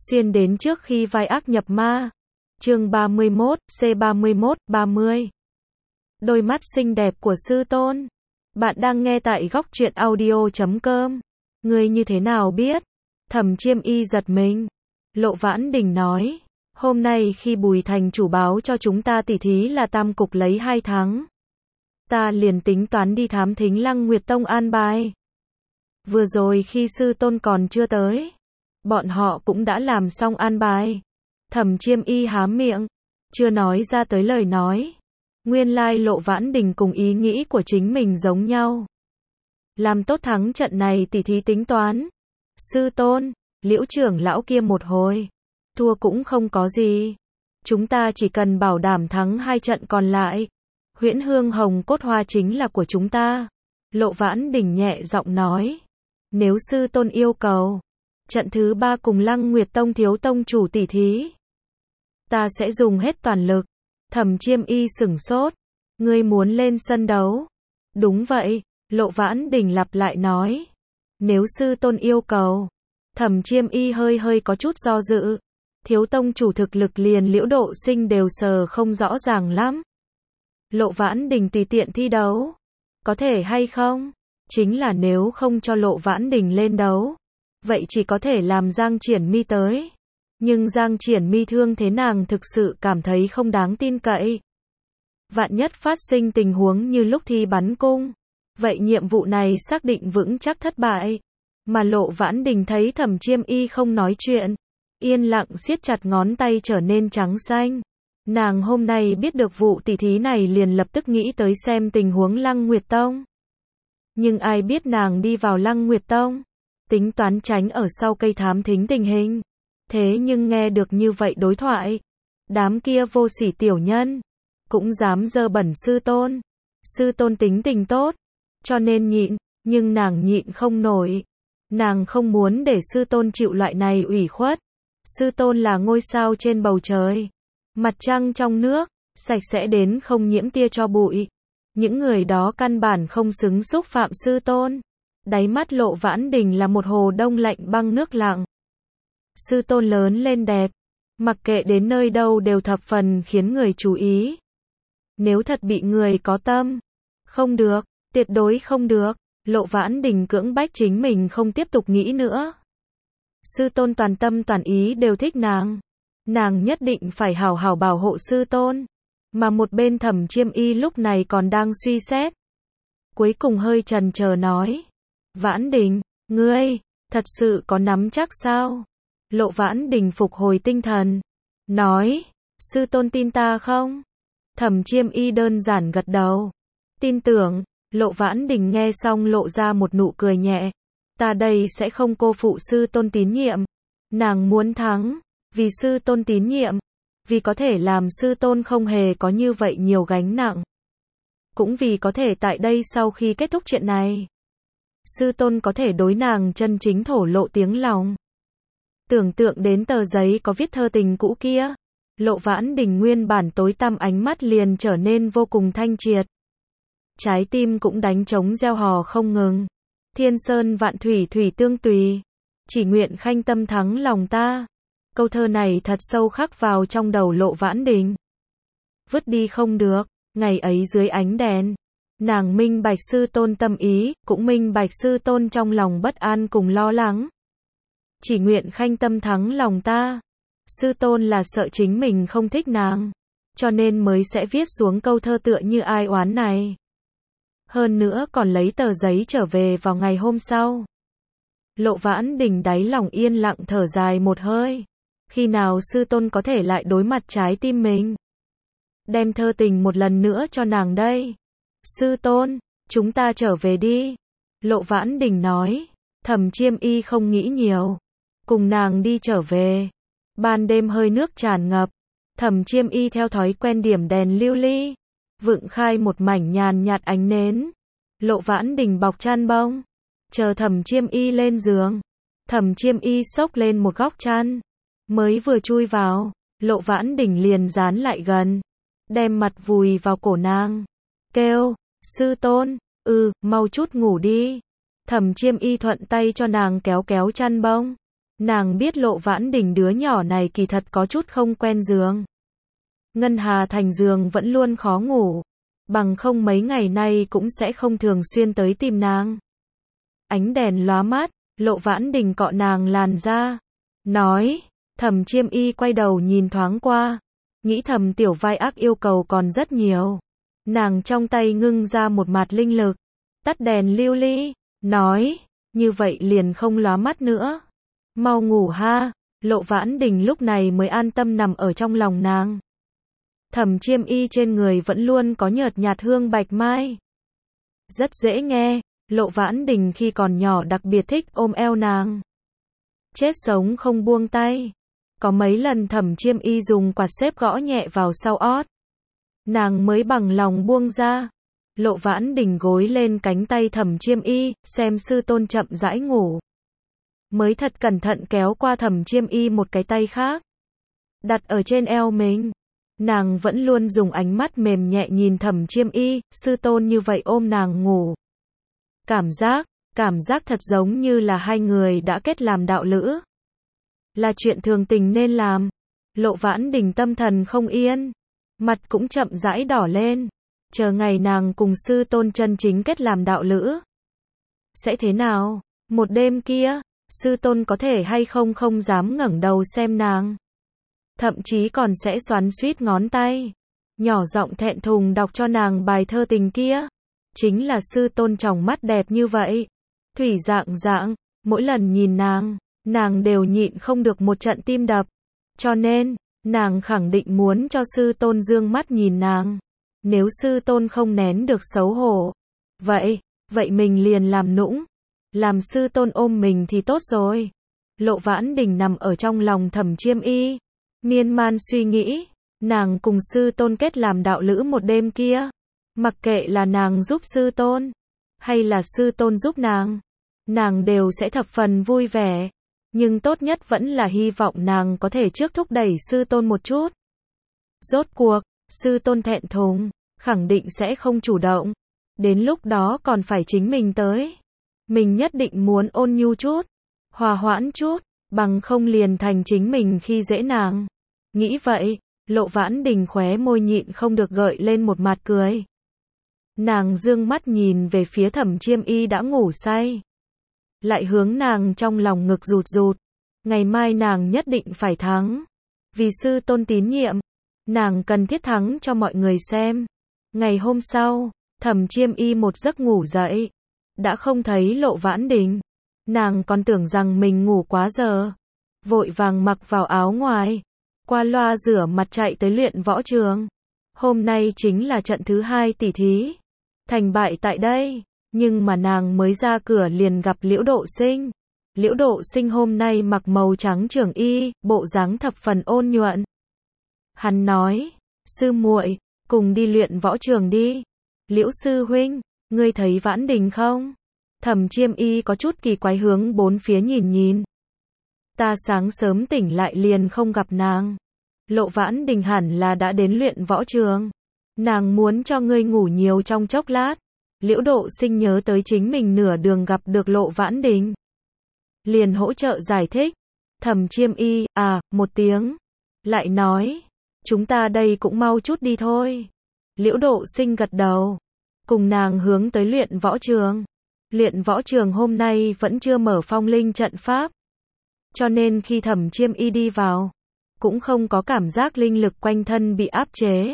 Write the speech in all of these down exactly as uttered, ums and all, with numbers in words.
Xuyên đến trước khi vai ác nhập ma. Chương ba mươi mốt, C ba mươi mốt, ba mươi. Đôi mắt xinh đẹp của sư tôn. Bạn đang nghe tại góc truyện audio chấm com. Ngươi như thế nào biết? Thẩm Chiêm Y giật mình. Lộ Vãn Đình nói, hôm nay khi Bùi thành chủ báo cho chúng ta tỉ thí là tam cục lấy hai thắng, ta liền tính toán đi thám thính Lăng Nguyệt Tông an bài. Vừa rồi khi sư tôn còn chưa tới, bọn họ cũng đã làm xong an bài. Thẩm Chiêm Y há miệng, chưa nói ra tới lời nói. Nguyên lai Lộ Vãn Đình cùng ý nghĩ của chính mình giống nhau. Làm tốt thắng trận này tỉ thí tính toán. Sư tôn, Liễu trưởng lão kia một hồi, thua cũng không có gì. Chúng ta chỉ cần bảo đảm thắng hai trận còn lại. Huyễn Hương Hồng Cốt Hoa chính là của chúng ta. Lộ Vãn Đình nhẹ giọng nói. Nếu sư tôn yêu cầu, trận thứ ba cùng Lăng Nguyệt Tông thiếu tông chủ tỉ thí, ta sẽ dùng hết toàn lực. Thẩm Chiêm Y sửng sốt. Ngươi muốn lên sân đấu? Đúng vậy, Lộ Vãn Đình lặp lại nói. Nếu sư tôn yêu cầu. Thẩm Chiêm Y hơi hơi có chút do dự. Thiếu tông chủ thực lực liền Liễu Độ Sinh đều sờ không rõ ràng lắm. Lộ Vãn Đình tùy tiện thi đấu, có thể hay không? Chính là nếu không cho Lộ Vãn Đình lên đấu, vậy chỉ có thể làm Giang Triển Mi tới. Nhưng Giang Triển Mi thương thế nàng thực sự cảm thấy không đáng tin cậy. Vạn nhất phát sinh tình huống như lúc thi bắn cung, vậy nhiệm vụ này xác định vững chắc thất bại. Mà Lộ Vãn Đình thấy Thẩm Chiêm Y không nói chuyện, yên lặng siết chặt ngón tay trở nên trắng xanh. Nàng hôm nay biết được vụ tỉ thí này liền lập tức nghĩ tới xem tình huống Lăng Nguyệt Tông. Nhưng ai biết nàng đi vào Lăng Nguyệt Tông, tính toán tránh ở sau cây thám thính tình hình. Thế nhưng nghe được như vậy đối thoại, đám kia vô sỉ tiểu nhân, cũng dám dơ bẩn sư tôn. Sư tôn tính tình tốt, cho nên nhịn, nhưng nàng nhịn không nổi. Nàng không muốn để sư tôn chịu loại này ủy khuất. Sư tôn là ngôi sao trên bầu trời, mặt trăng trong nước, sạch sẽ đến không nhiễm tia cho bụi. Những người đó căn bản không xứng xúc phạm sư tôn. Đáy mắt Lộ Vãn Đình là một hồ đông lạnh băng nước lặng. Sư tôn lớn lên đẹp, mặc kệ đến nơi đâu đều thập phần khiến người chú ý. Nếu thật bị người có tâm, không được, tuyệt đối không được. Lộ Vãn Đình cưỡng bách chính mình không tiếp tục nghĩ nữa. Sư tôn toàn tâm toàn ý đều thích nàng. Nàng nhất định phải hảo hảo bảo hộ sư tôn. Mà một bên Thẩm Chiêm Y lúc này còn đang suy xét. Cuối cùng hơi chần chờ nói. Vãn Đình, ngươi, thật sự có nắm chắc sao? Lộ Vãn Đình phục hồi tinh thần. Nói, sư tôn tin ta không? Thẩm Chiêm Y đơn giản gật đầu. Tin tưởng. Lộ Vãn Đình nghe xong lộ ra một nụ cười nhẹ. Ta đây sẽ không cô phụ sư tôn tín nhiệm. Nàng muốn thắng, vì sư tôn tín nhiệm, vì có thể làm sư tôn không hề có như vậy nhiều gánh nặng. Cũng vì có thể tại đây sau khi kết thúc chuyện này, sư tôn có thể đối nàng chân chính thổ lộ tiếng lòng. Tưởng tượng đến tờ giấy có viết thơ tình cũ kia, Lộ Vãn Đình nguyên bản tối tăm ánh mắt liền trở nên vô cùng thanh triệt. Trái tim cũng đánh trống reo hò không ngừng. Thiên sơn vạn thủy thủy tương tùy, chỉ nguyện khanh tâm thắng lòng ta. Câu thơ này thật sâu khắc vào trong đầu Lộ Vãn Đình. Vứt đi không được. Ngày ấy dưới ánh đèn, nàng minh bạch sư tôn tâm ý, cũng minh bạch sư tôn trong lòng bất an cùng lo lắng. Chỉ nguyện khanh tâm thắng lòng ta. Sư tôn là sợ chính mình không thích nàng, cho nên mới sẽ viết xuống câu thơ tựa như ai oán này. Hơn nữa còn lấy tờ giấy trở về vào ngày hôm sau. Lộ Vãn Đình đáy lòng yên lặng thở dài một hơi. Khi nào sư tôn có thể lại đối mặt trái tim mình, đem thơ tình một lần nữa cho nàng đây. Sư tôn, chúng ta trở về đi. Lộ Vãn Đình nói. Thẩm Chiêm Y không nghĩ nhiều, cùng nàng đi trở về. Ban đêm hơi nước tràn ngập, Thẩm Chiêm Y theo thói quen điểm đèn lưu ly, vựng khai một mảnh nhàn nhạt ánh nến. Lộ Vãn Đình bọc chăn bông, chờ Thẩm Chiêm Y lên giường. Thẩm Chiêm Y xốc lên một góc chăn, mới vừa chui vào, Lộ Vãn Đình liền dán lại gần, đem mặt vùi vào cổ nàng, kêu, sư tôn, ừ, mau chút ngủ đi. Thẩm Chiêm Y thuận tay cho nàng kéo kéo chăn bông, Nàng biết Lộ Vãn Đình đứa nhỏ này kỳ thật có chút không quen giường. Ngân Hà Thành giường vẫn luôn khó ngủ, bằng không mấy ngày nay cũng sẽ không thường xuyên tới tìm nàng. Ánh đèn lóa mắt, Lộ Vãn Đình cọ nàng làn da, nói, Thẩm Chiêm Y quay đầu nhìn thoáng qua, nghĩ thầm tiểu vai ác yêu cầu còn rất nhiều. Nàng trong tay ngưng ra một mạt linh lực, tắt đèn lưu ly, nói, như vậy liền không lóa mắt nữa. Mau ngủ ha. Lộ Vãn Đình lúc này mới an tâm nằm ở trong lòng nàng. Thẩm Chiêm Y trên người vẫn luôn có nhợt nhạt hương bạch mai. Rất dễ nghe, Lộ Vãn Đình khi còn nhỏ đặc biệt thích ôm eo nàng. Chết sống không buông tay. Có mấy lần Thẩm Chiêm Y dùng quạt xếp gõ nhẹ vào sau ót, nàng mới bằng lòng buông ra. Lộ Vãn Đình gối lên cánh tay Thẩm Chiêm Y, xem sư tôn chậm rãi ngủ. Mới thật cẩn thận kéo qua Thẩm Chiêm Y một cái tay khác, đặt ở trên eo mình. Nàng vẫn luôn dùng ánh mắt mềm nhẹ nhìn Thẩm Chiêm Y, sư tôn như vậy ôm nàng ngủ. Cảm giác, cảm giác thật giống như là hai người đã kết làm đạo lữ. Là chuyện thường tình nên làm. Lộ Vãn Đình tâm thần không yên, mặt cũng chậm rãi đỏ lên, chờ ngày nàng cùng sư tôn chân chính kết làm đạo lữ. Sẽ thế nào? Một đêm kia, sư tôn có thể hay không không dám ngẩng đầu xem nàng. Thậm chí còn sẽ xoắn xuýt ngón tay, nhỏ giọng thẹn thùng đọc cho nàng bài thơ tình kia. Chính là sư tôn tròng mắt đẹp như vậy, thủy dạng dạng, mỗi lần nhìn nàng, nàng đều nhịn không được một trận tim đập. Cho nên, nàng khẳng định muốn cho sư tôn dương mắt nhìn nàng. Nếu sư tôn không nén được xấu hổ, vậy, vậy mình liền làm nũng, làm sư tôn ôm mình thì tốt rồi. Lộ Vãn Đình nằm ở trong lòng Thẩm Chiêm Y, miên man suy nghĩ, nàng cùng sư tôn kết làm đạo lữ một đêm kia, mặc kệ là nàng giúp sư tôn, hay là sư tôn giúp nàng, nàng đều sẽ thập phần vui vẻ. Nhưng tốt nhất vẫn là hy vọng nàng có thể trước thúc đẩy sư tôn một chút. Rốt cuộc, sư tôn thẹn thùng, khẳng định sẽ không chủ động. Đến lúc đó còn phải chính mình tới. Mình nhất định muốn ôn nhu chút, hòa hoãn chút, bằng không liền thành chính mình khi dễ nàng. Nghĩ vậy, Lộ Vãn Đình khóe môi nhịn không được gợi lên một mặt cười. Nàng dương mắt nhìn về phía Thẩm Chiêm Y đã ngủ say, lại hướng nàng trong lòng ngực rụt rụt. Ngày mai nàng nhất định phải thắng. Vì sư tôn tín nhiệm, nàng cần thiết thắng cho mọi người xem. Ngày hôm sau, Thẩm Chiêm Y một giấc ngủ dậy, đã không thấy Lộ Vãn Đình. Nàng còn tưởng rằng mình ngủ quá giờ, vội vàng mặc vào áo ngoài, qua loa rửa mặt chạy tới luyện võ trường. Hôm nay chính là trận thứ hai tỷ thí, thành bại tại đây. Nhưng mà nàng mới ra cửa liền gặp Liễu Độ Sinh. Liễu Độ Sinh hôm nay mặc màu trắng trường y, bộ dáng thập phần ôn nhuận. Hắn nói, sư muội, cùng đi luyện võ trường đi. Liễu sư huynh, ngươi thấy Vãn Đình không? Thẩm Chiêm Y có chút kỳ quái hướng bốn phía nhìn nhìn. Ta sáng sớm tỉnh lại liền không gặp nàng. Lộ Vãn Đình hẳn là đã đến luyện võ trường. Nàng muốn cho ngươi ngủ nhiều trong chốc lát. Liễu Độ Sinh nhớ tới chính mình nửa đường gặp được Lộ Vãn Đình, liền hỗ trợ giải thích. Thẩm Chiêm Y, à, một tiếng, lại nói, chúng ta đây cũng mau chút đi thôi. Liễu Độ Sinh gật đầu, cùng nàng hướng tới luyện võ trường. Luyện võ trường hôm nay vẫn chưa mở phong linh trận pháp, cho nên khi Thẩm Chiêm Y đi vào, cũng không có cảm giác linh lực quanh thân bị áp chế.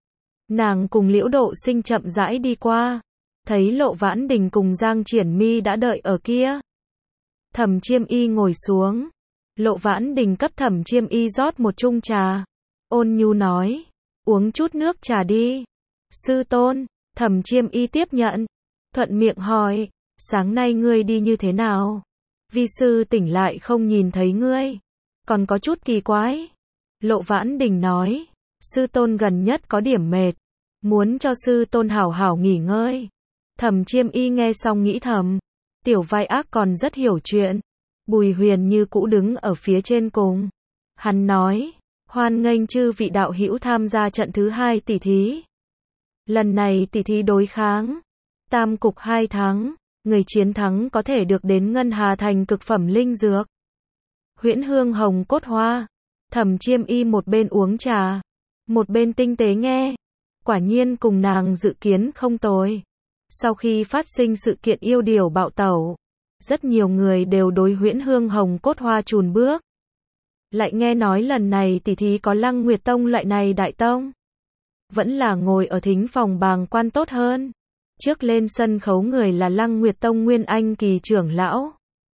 Nàng cùng Liễu Độ Sinh chậm rãi đi qua, thấy Lộ Vãn Đình cùng Giang Triển Mi đã đợi ở kia. Thẩm Chiêm Y ngồi xuống, Lộ Vãn Đình cấp Thẩm Chiêm Y rót một chung trà, ôn nhu nói, uống chút nước trà đi. Sư tôn. Thẩm Chiêm Y tiếp nhận, thuận miệng hỏi, sáng nay ngươi đi như thế nào? Vi sư tỉnh lại không nhìn thấy ngươi, còn có chút kỳ quái. Lộ Vãn Đình nói, sư tôn gần nhất có điểm mệt, muốn cho sư tôn hảo hảo nghỉ ngơi. Thẩm Chiêm Y nghe xong nghĩ thầm, tiểu vai ác còn rất hiểu chuyện. Bùi Huyền như cũ đứng ở phía trên cùng. Hắn nói, hoan nghênh chư vị đạo hữu tham gia trận thứ hai tỷ thí. Lần này tỷ thí đối kháng, tam cục hai thắng, người chiến thắng có thể được đến Ngân Hà Thành cực phẩm linh dược. huyễn hương hồng cốt hoa. Thẩm Chiêm Y một bên uống trà, một bên tinh tế nghe. Quả nhiên cùng nàng dự kiến không tồi. Sau khi phát sinh sự kiện yêu điểu bạo tẩu, rất nhiều người đều đối huyễn hương hồng cốt hoa chùn bước. Lại nghe nói lần này tỷ thí có Lăng Nguyệt Tông loại này đại tông. Vẫn là ngồi ở thính phòng bàng quan tốt hơn. Trước lên sân khấu người là Lăng Nguyệt Tông Nguyên Anh kỳ trưởng lão.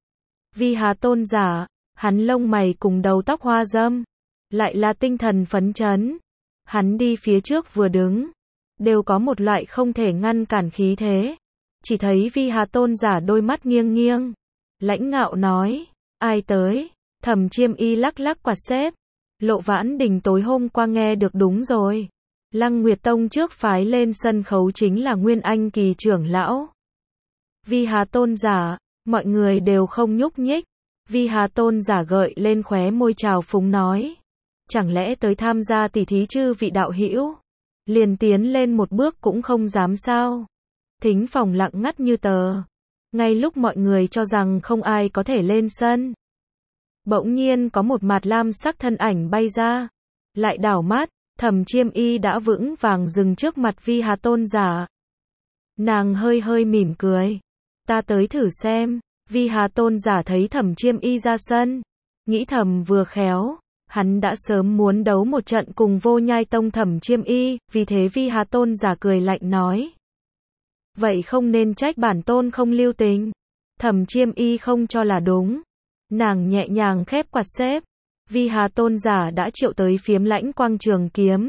Vi Hà tôn giả, hắn lông mày cùng đầu tóc hoa râm, lại là tinh thần phấn chấn. Hắn đi phía trước vừa đứng, đều có một loại không thể ngăn cản khí thế. Chỉ thấy Vi Hà tôn giả đôi mắt nghiêng nghiêng, lãnh ngạo nói, ai tới? Thẩm Chiêm Y lắc lắc quạt xếp. Lộ Vãn Đình tối hôm qua nghe được đúng rồi. Lăng Nguyệt Tông trước phái lên sân khấu chính là Nguyên Anh kỳ trưởng lão. Vi Hà tôn giả, mọi người đều không nhúc nhích. Vi Hà tôn giả gợi lên khóe môi trào phúng nói, chẳng lẽ tới tham gia tỷ thí chư vị đạo hữu, liền tiến lên một bước cũng không dám sao? Thính phòng lặng ngắt như tờ. Ngay lúc mọi người cho rằng không ai có thể lên sân, bỗng nhiên có một mạt lam sắc thân ảnh bay ra, lại đảo mắt, Thẩm Chiêm Y đã vững vàng dừng trước mặt Vi Hà tôn giả. Nàng hơi hơi mỉm cười, ta tới thử xem. Vi Hà tôn giả thấy Thẩm Chiêm Y ra sân, nghĩ thầm vừa khéo, hắn đã sớm muốn đấu một trận cùng Vô Nhai Tông Thẩm Chiêm Y, vì thế Vi Hà tôn giả cười lạnh nói, vậy không nên trách bản tôn không lưu tình. Thẩm Chiêm Y không cho là đúng. Nàng nhẹ nhàng khép quạt xếp. Vi Hà tôn giả đã triệu tới phiếm lãnh quang trường kiếm.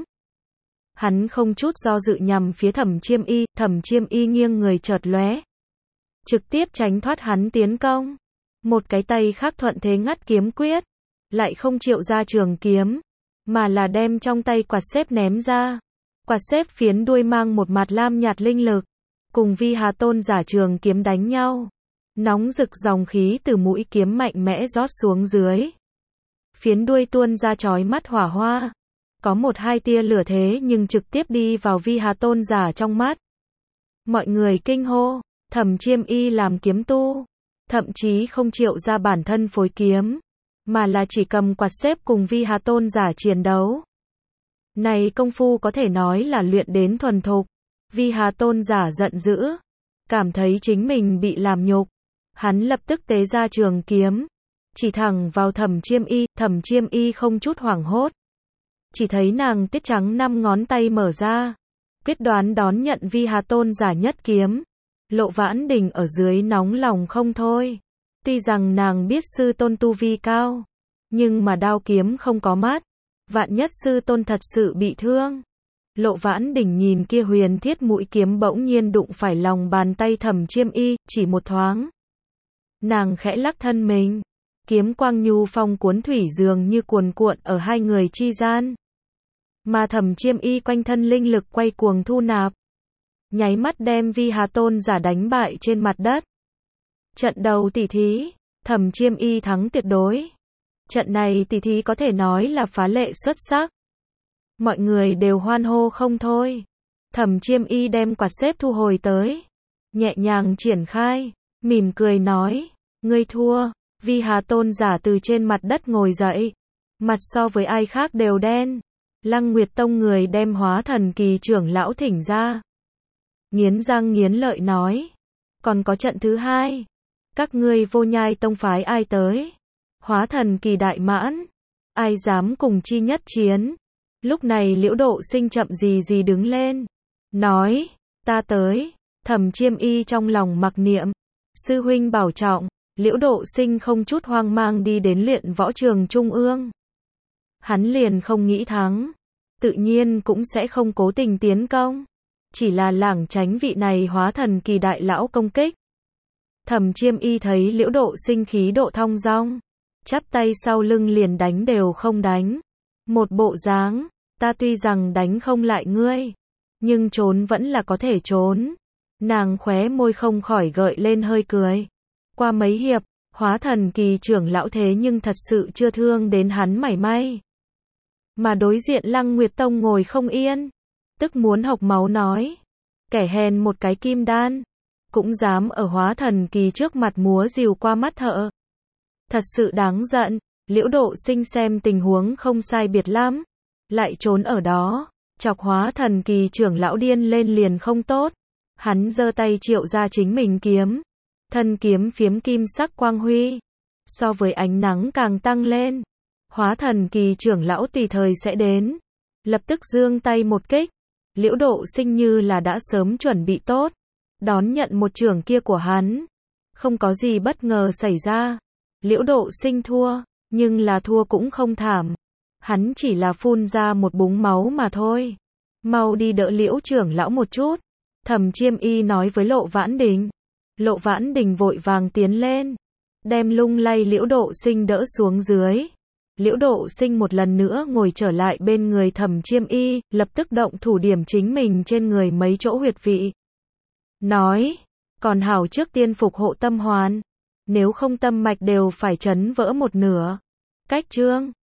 Hắn không chút do dự nhằm phía Thẩm Chiêm Y, Thẩm Chiêm Y nghiêng người chợt lóe, trực tiếp tránh thoát hắn tiến công. Một cái tay khác thuận thế ngắt kiếm quyết, lại không triệu ra trường kiếm, mà là đem trong tay quạt xếp ném ra. Quạt xếp phiến đuôi mang một mạt lam nhạt linh lực, cùng Vi Hà tôn giả trường kiếm đánh nhau. Nóng rực dòng khí từ mũi kiếm mạnh mẽ rót xuống dưới. Phiến đuôi tuôn ra chói mắt hỏa hoa. Có một hai tia lửa thế nhưng trực tiếp đi vào Vi Hà tôn giả trong mắt. Mọi người kinh hô, Thẩm Chiêm Y làm kiếm tu, thậm chí không triệu ra bản thân phối kiếm, mà là chỉ cầm quạt xếp cùng Vi Hà tôn giả chiến đấu. Này công phu có thể nói là luyện đến thuần thục. Vi Hà tôn giả giận dữ, cảm thấy chính mình bị làm nhục. Hắn lập tức tế ra trường kiếm, chỉ thẳng vào Thẩm Chiêm Y. Thẩm Chiêm Y không chút hoảng hốt, chỉ thấy nàng tiết trắng năm ngón tay mở ra, quyết đoán đón nhận Vi Hà tôn giả nhất kiếm. Lộ Vãn Đình ở dưới nóng lòng không thôi. Tuy rằng nàng biết sư tôn tu vi cao, nhưng mà đao kiếm không có mắt, vạn nhất sư tôn thật sự bị thương. Lộ Vãn Đình nhìn kia huyền thiết mũi kiếm bỗng nhiên đụng phải lòng bàn tay Thẩm Chiêm Y, chỉ một thoáng. Nàng khẽ lắc thân mình, kiếm quang nhu phong cuốn thủy dường như cuồn cuộn ở hai người chi gian. Mà Thẩm Chiêm Y quanh thân linh lực quay cuồng thu nạp, nháy mắt đem Vi Hà tôn giả đánh bại trên mặt đất. Trận đầu tỷ thí, Thẩm Chiêm Y thắng tuyệt đối. Trận này tỷ thí có thể nói là phá lệ xuất sắc. Mọi người đều hoan hô không thôi. Thẩm Chiêm Y đem quạt xếp thu hồi tới, nhẹ nhàng triển khai, mỉm cười nói, ngươi thua. Vi Hà tôn giả từ trên mặt đất ngồi dậy, mặt so với ai khác đều đen. Lăng Nguyệt Tông người đem Hóa Thần kỳ trưởng lão thỉnh ra, nghiến răng nghiến lợi nói, còn có trận thứ hai, các ngươi Vô Nhai Tông phái ai tới? Hóa Thần kỳ đại mãn, ai dám cùng chi nhất chiến? Lúc này Liễu Độ Sinh chậm gì gì đứng lên, nói, ta tới. Thẩm Chiêm Y trong lòng mặc niệm, sư huynh bảo trọng. Liễu Độ Sinh không chút hoang mang đi đến luyện võ trường trung ương. Hắn liền không nghĩ thắng, tự nhiên cũng sẽ không cố tình tiến công, chỉ là lảng tránh vị này Hóa Thần kỳ đại lão công kích. Thẩm Chiêm Y thấy Liễu Độ Sinh khí độ thong dong, chắp tay sau lưng liền đánh đều không đánh. Một bộ dáng, ta tuy rằng đánh không lại ngươi, nhưng trốn vẫn là có thể trốn. Nàng khóe môi không khỏi gợi lên hơi cười. Qua mấy hiệp, Hóa Thần kỳ trưởng lão thế nhưng thật sự chưa thương đến hắn mảy may. Mà đối diện Lăng Nguyệt Tông ngồi không yên, tức muốn hộc máu nói, kẻ hèn một cái kim đan, cũng dám ở Hóa Thần kỳ trước mặt múa rìu qua mắt thợ. Thật sự đáng giận. Liễu Độ Sinh xem tình huống không sai biệt lắm, lại trốn ở đó, chọc Hóa Thần Kỳ trưởng lão điên lên liền không tốt. Hắn giơ tay triệu ra chính mình kiếm, thân kiếm phiếm kim sắc quang huy, so với ánh nắng càng tăng lên. Hóa Thần Kỳ trưởng lão tùy thời sẽ đến, lập tức giương tay một kích. Liễu Độ Sinh như là đã sớm chuẩn bị tốt, đón nhận một chưởng kia của hắn. Không có gì bất ngờ xảy ra. Liễu Độ Sinh thua, nhưng là thua cũng không thảm. Hắn chỉ là phun ra một búng máu mà thôi. Mau đi đỡ Liễu trưởng lão một chút. Thẩm Chiêm Y nói với Lộ Vãn Đình. Lộ Vãn Đình vội vàng tiến lên, đem lung lay Liễu Độ Sinh đỡ xuống dưới. Liễu Độ Sinh một lần nữa ngồi trở lại bên người Thẩm Chiêm Y, lập tức động thủ điểm chính mình trên người mấy chỗ huyệt vị. Nói, còn hảo trước tiên phục hộ tâm hoàn, nếu không tâm mạch đều phải chấn vỡ một nửa. Cách chương